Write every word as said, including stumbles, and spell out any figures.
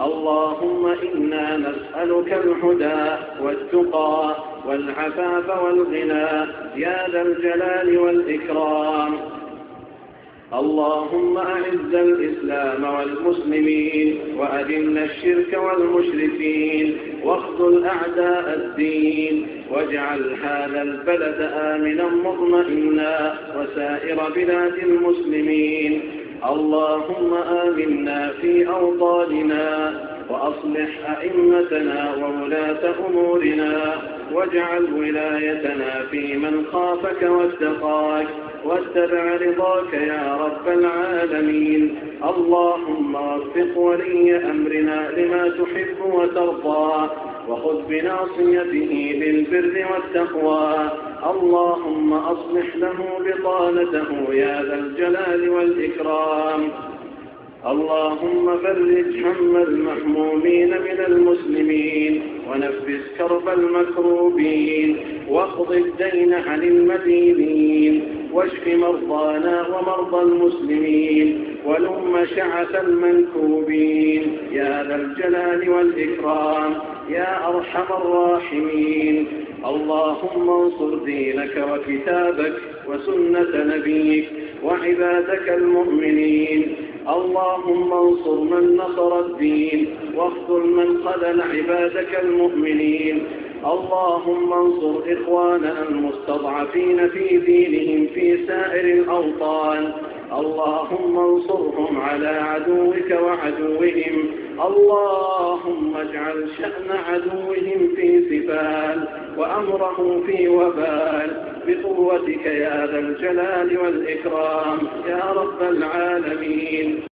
اللهم إنا نسألك الهدى والتقى والعفاف والغنى يا ذا الجلال والإكرام. اللهم أعز الإسلام والمسلمين وأذل الشرك والمشركين واخذل أعداء الدين واجعل هذا البلد آمنا مطمئنا وسائر بلاد المسلمين. اللهم آمنا في أوطاننا وأصلح أئمتنا وولاة أمورنا واجعل ولايتنا في من خافك واتقاك واتبع رضاك يا رب العالمين. اللهم وفق ولي أمرنا لما تحب وترضى وخذ بناصيته للبر والتقوى. اللهم أصلح له بطانته يا ذا الجلال والإكرام. اللهم فرج هم المحمومين من المسلمين ونفس كرب المكروبين واقض الدين عن المدينين واشف مرضانا ومرضى المسلمين ولم شعث المنكوبين يا ذا الجلال والإكرام يا أرحم الراحمين. اللهم انصر دينك وكتابك وسنة نبيك وعبادك المؤمنين. اللهم انصر من نصر الدين واخذل من خذل عبادك المؤمنين. اللهم انصر إخواننا المستضعفين في دينهم في سائر الأوطان. اللهم انصرهم على عدوك وعدوهم. اللهم اجعل شأن عدوهم في سفال وأمره في وبال بقوتك يا ذا الجلال والإكرام يا رب العالمين.